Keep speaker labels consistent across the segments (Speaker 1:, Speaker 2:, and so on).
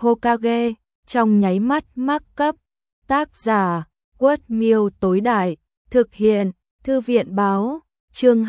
Speaker 1: Hokage, trong nháy mắt mắc cấp. Tác giả, Quất Miêu tối đại, thực hiện, Thư viện báo, chương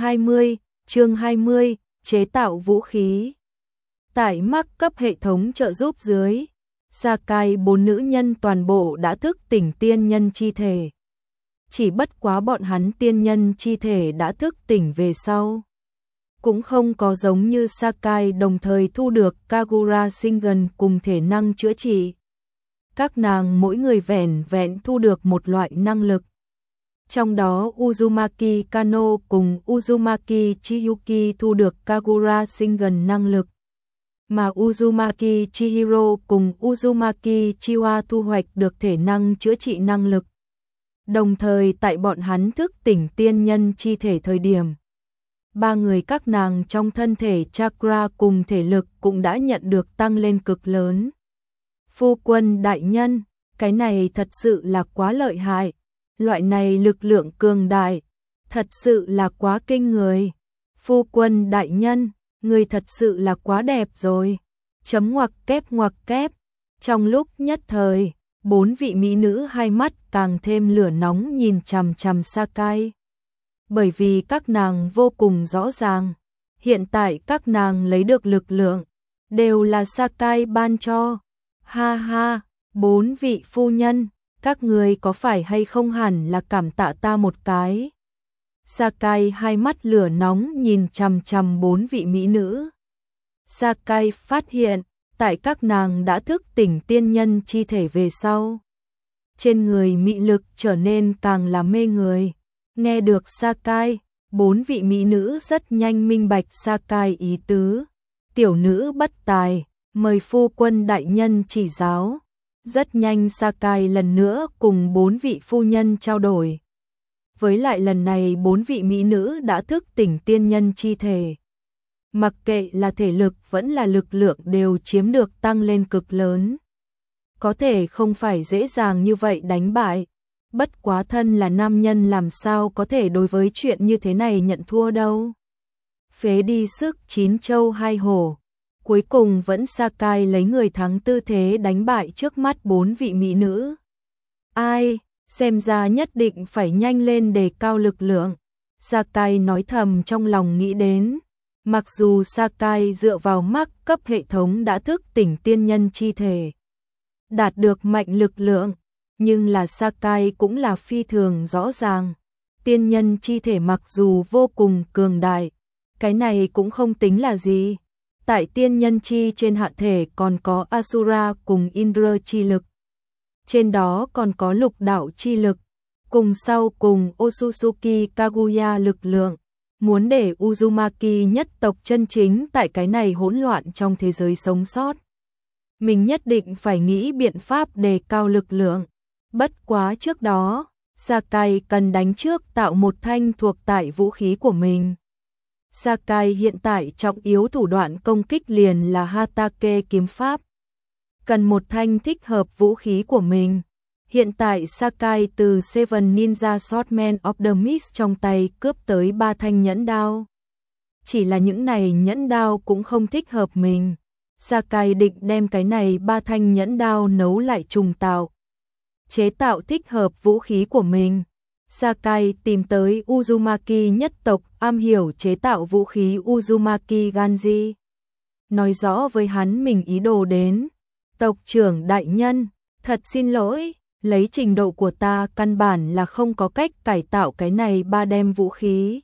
Speaker 1: 20, chế tạo vũ khí. Tại mắc cấp hệ thống trợ giúp dưới, Sakai 4 nữ nhân toàn bộ đã thức tỉnh tiên nhân chi thể. Chỉ bất quá bọn hắn tiên nhân chi thể đã thức tỉnh về sau. Cũng không có giống như Sakai đồng thời thu được Kagura Shingen cùng thể năng chữa trị. Các nàng mỗi người vẻn vẹn thu được một loại năng lực. Trong đó Uzumaki Kano cùng Uzumaki Chiyuki thu được Kagura Shingen năng lực. Mà Uzumaki Chihiro cùng Uzumaki Chiwa thu hoạch được thể năng chữa trị năng lực. Đồng thời tại bọn hắn thức tỉnh tiên nhân chi thể thời điểm, ba người các nàng trong thân thể chakra cùng thể lực cũng đã nhận được tăng lên cực lớn. Phu quân đại nhân, cái này thật sự là quá lợi hại. Loại này lực lượng cường đại, thật sự là quá kinh người. Phu quân đại nhân, người thật sự là quá đẹp rồi. Chấm ngoặc kép. Trong lúc nhất thời, 4 vị mỹ nữ hai mắt càng thêm lửa nóng nhìn chằm chằm Sakai. Bởi vì các nàng vô cùng rõ ràng, hiện tại các nàng lấy được lực lượng, đều là Sakai ban cho. Ha ha, 4 vị phu nhân, các người có phải hay không hẳn là cảm tạ ta một cái. Sakai hai mắt lửa nóng nhìn chằm chằm 4 vị mỹ nữ. Sakai phát hiện, tại các nàng đã thức tỉnh tiên nhân chi thể về sau, trên người mị lực trở nên càng là mê người. Nghe được Sakai, 4 vị mỹ nữ rất nhanh minh bạch Sakai ý tứ. Tiểu nữ bất tài, mời phu quân đại nhân chỉ giáo. Rất nhanh Sakai lần nữa cùng 4 vị phu nhân trao đổi. Với lại lần này 4 vị mỹ nữ đã thức tỉnh tiên nhân chi thể. Mặc kệ là thể lực vẫn là lực lượng đều chiếm được tăng lên cực lớn. Có thể không phải dễ dàng như vậy đánh bại. Bất quá thân là nam nhân làm sao có thể đối với chuyện như thế này nhận thua đâu. Phế đi sức 9 châu 2 hổ. Cuối cùng vẫn Sakai lấy người thắng tư thế đánh bại trước mắt 4 vị mỹ nữ. Ai, xem ra nhất định phải nhanh lên đề cao lực lượng. Sakai nói thầm trong lòng nghĩ đến. Mặc dù Sakai dựa vào mắc cấp hệ thống đã thức tỉnh tiên nhân chi thể, đạt được mạnh lực lượng, nhưng là Sakai cũng là phi thường rõ ràng. Tiên nhân chi thể mặc dù vô cùng cường đại, cái này cũng không tính là gì. Tại tiên nhân chi trên hạ thể còn có Asura cùng Indra chi lực. Trên đó còn có lục đạo chi lực, cùng sau cùng Otsutsuki Kaguya lực lượng. Muốn để Uzumaki nhất tộc chân chính tại cái này hỗn loạn trong thế giới sống sót, mình nhất định phải nghĩ biện pháp đề cao lực lượng. Bất quá trước đó, Sakai cần đánh trước tạo một thanh thuộc tại vũ khí của mình. Sakai hiện tại trọng yếu thủ đoạn công kích liền là Hatake kiếm pháp. Cần một thanh thích hợp vũ khí của mình. Hiện tại Sakai từ Seven Ninja Swordman of the Mist trong tay cướp tới 3 thanh nhẫn đao. Chỉ là những này nhẫn đao cũng không thích hợp mình. Sakai định đem cái này 3 thanh nhẫn đao nấu lại trùng tạo, chế tạo thích hợp vũ khí của mình. Sakai tìm tới Uzumaki nhất tộc am hiểu chế tạo vũ khí Uzumaki Ganji. Nói rõ với hắn mình ý đồ đến. Tộc trưởng đại nhân, thật xin lỗi, lấy trình độ của ta căn bản là không có cách cải tạo cái này 3 đem vũ khí.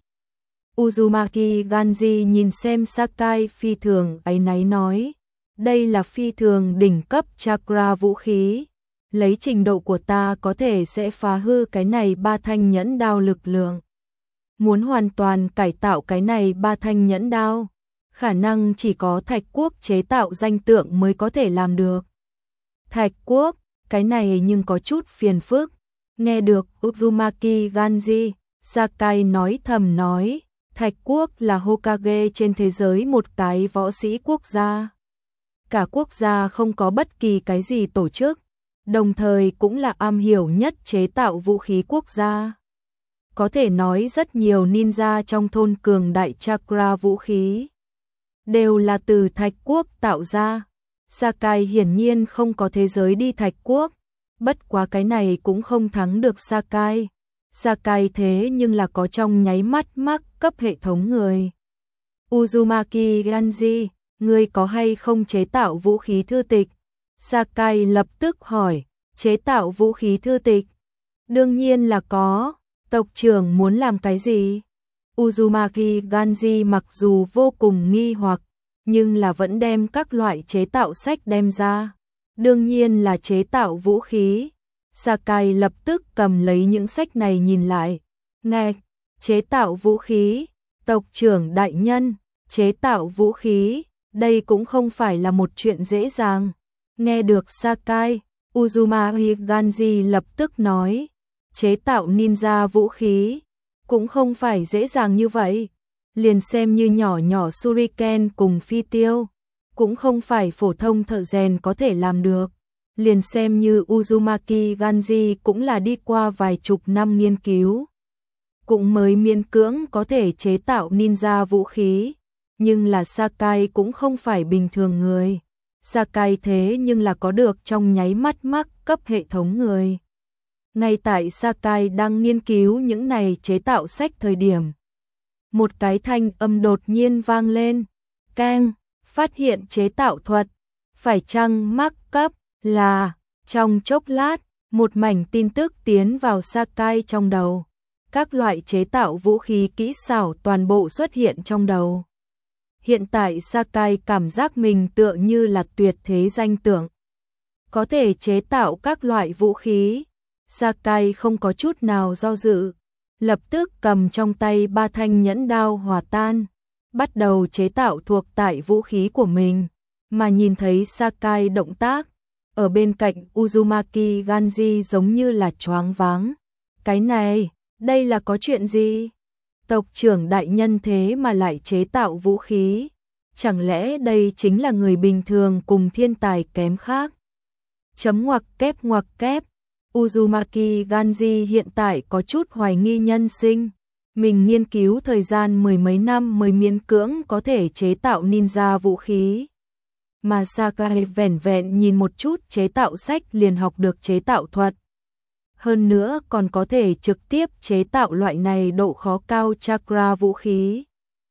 Speaker 1: Uzumaki Ganji nhìn xem Sakai phi thường áy náy nói. Đây là phi thường đỉnh cấp chakra vũ khí. Lấy trình độ của ta có thể sẽ phá hư cái này 3 thanh nhẫn đao lực lượng. Muốn hoàn toàn cải tạo cái này 3 thanh nhẫn đao, khả năng chỉ có Thạch Quốc chế tạo danh tượng mới có thể làm được. Thạch Quốc, cái này nhưng có chút phiền phức. Nghe được Uzumaki Ganji, Sakai nói thầm nói, Thạch Quốc là Hokage trên thế giới một cái võ sĩ quốc gia. Cả quốc gia không có bất kỳ cái gì tổ chức, đồng thời cũng là am hiểu nhất chế tạo vũ khí quốc gia. Có thể nói rất nhiều ninja trong thôn cường đại chakra vũ khí đều là từ Thạch Quốc tạo ra. Sakai hiển nhiên không có thế giới đi Thạch Quốc, bất quá cái này cũng không thắng được Sakai. Sakai thế nhưng là có trong nháy mắt mắc cấp hệ thống người. Uzumaki Ganji, ngươi có hay không chế tạo vũ khí thư tịch? Sakai lập tức hỏi, chế tạo vũ khí thư tịch? Đương nhiên là có, tộc trưởng muốn làm cái gì? Uzumaki Ganji mặc dù vô cùng nghi hoặc, nhưng là vẫn đem các loại chế tạo sách đem ra. Đương nhiên là chế tạo vũ khí. Sakai lập tức cầm lấy những sách này nhìn lại. Nghe, chế tạo vũ khí, tộc trưởng đại nhân, chế tạo vũ khí, đây cũng không phải là một chuyện dễ dàng. Nghe được Sakai, Uzumaki Ganji lập tức nói, chế tạo ninja vũ khí, cũng không phải dễ dàng như vậy. Liền xem như nhỏ nhỏ shuriken cùng phi tiêu, cũng không phải phổ thông thợ rèn có thể làm được. Liền xem như Uzumaki Ganji cũng là đi qua vài chục năm nghiên cứu, cũng mới miễn cưỡng có thể chế tạo ninja vũ khí. Nhưng là Sakai cũng không phải bình thường người. Sakai thế nhưng là có được trong nháy mắt mắc cấp hệ thống người. Ngay tại Sakai đang nghiên cứu những này chế tạo sách thời điểm, một cái thanh âm đột nhiên vang lên. Keng, phát hiện chế tạo thuật, phải chăng mắc cấp? Là, trong chốc lát, một mảnh tin tức tiến vào Sakai trong đầu. Các loại chế tạo vũ khí kỹ xảo toàn bộ xuất hiện trong đầu. Hiện tại Sakai cảm giác mình tựa như là tuyệt thế danh tượng. Có thể chế tạo các loại vũ khí. Sakai không có chút nào do dự, lập tức cầm trong tay 3 thanh nhẫn đao hòa tan, bắt đầu chế tạo thuộc tại vũ khí của mình. Mà nhìn thấy Sakai động tác, ở bên cạnh Uzumaki Ganji giống như là choáng váng. Cái này, đây là có chuyện gì? Tộc trưởng đại nhân thế mà lại chế tạo vũ khí? Chẳng lẽ đây chính là người bình thường cùng thiên tài kém khác? Chấm ngoặc kép. Uzumaki Ganji hiện tại có chút hoài nghi nhân sinh. Mình nghiên cứu thời gian mười mấy năm mới miễn cưỡng có thể chế tạo ninja vũ khí. Mà Sakai vẻn vẹn nhìn một chút chế tạo sách liền học được chế tạo thuật. Hơn nữa còn có thể trực tiếp chế tạo loại này độ khó cao chakra vũ khí.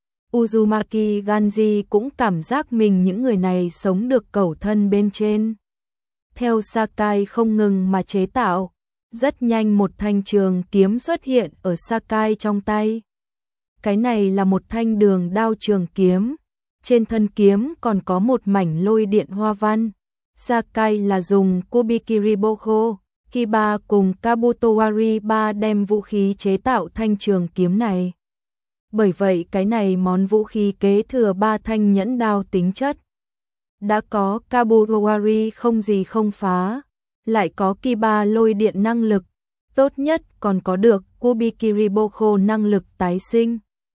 Speaker 1: Uzumaki Ganji cũng cảm giác mình những người này sống được cẩu thân bên trên. Theo Sakai không ngừng mà chế tạo, rất nhanh một thanh trường kiếm xuất hiện ở Sakai trong tay. Cái này là một thanh đường đao trường kiếm, trên thân kiếm còn có một mảnh lôi điện hoa văn. Sakai là dùng Kubikiriboko, Kiba cùng Kabutowari 3 đem vũ khí chế tạo thanh trường kiếm này. Bởi vậy cái này món vũ khí kế thừa 3 thanh nhẫn đao tính chất. Đã có Kabutowari không gì không phá, lại có Kiba lôi điện năng lực, tốt nhất còn có được Kubikiriboko năng lực tái sinh.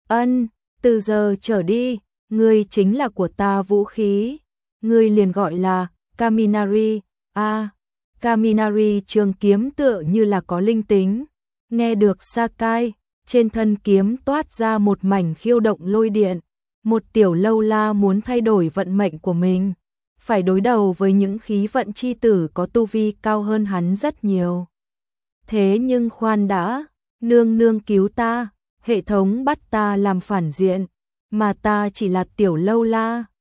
Speaker 1: Từ giờ trở đi, ngươi chính là của ta vũ khí. Ngươi liền gọi là Kaminari. Kaminari trường kiếm tựa như là có linh tính. Nghe được Sakai, trên thân kiếm toát ra một mảnh khiêu động lôi điện. Một tiểu lâu la muốn thay đổi vận mệnh của mình, phải đối đầu với những khí vận chi tử có tu vi cao hơn hắn rất nhiều. Thế nhưng khoan đã, nương nương cứu ta, hệ thống bắt ta làm phản diện, mà ta chỉ là tiểu lâu la.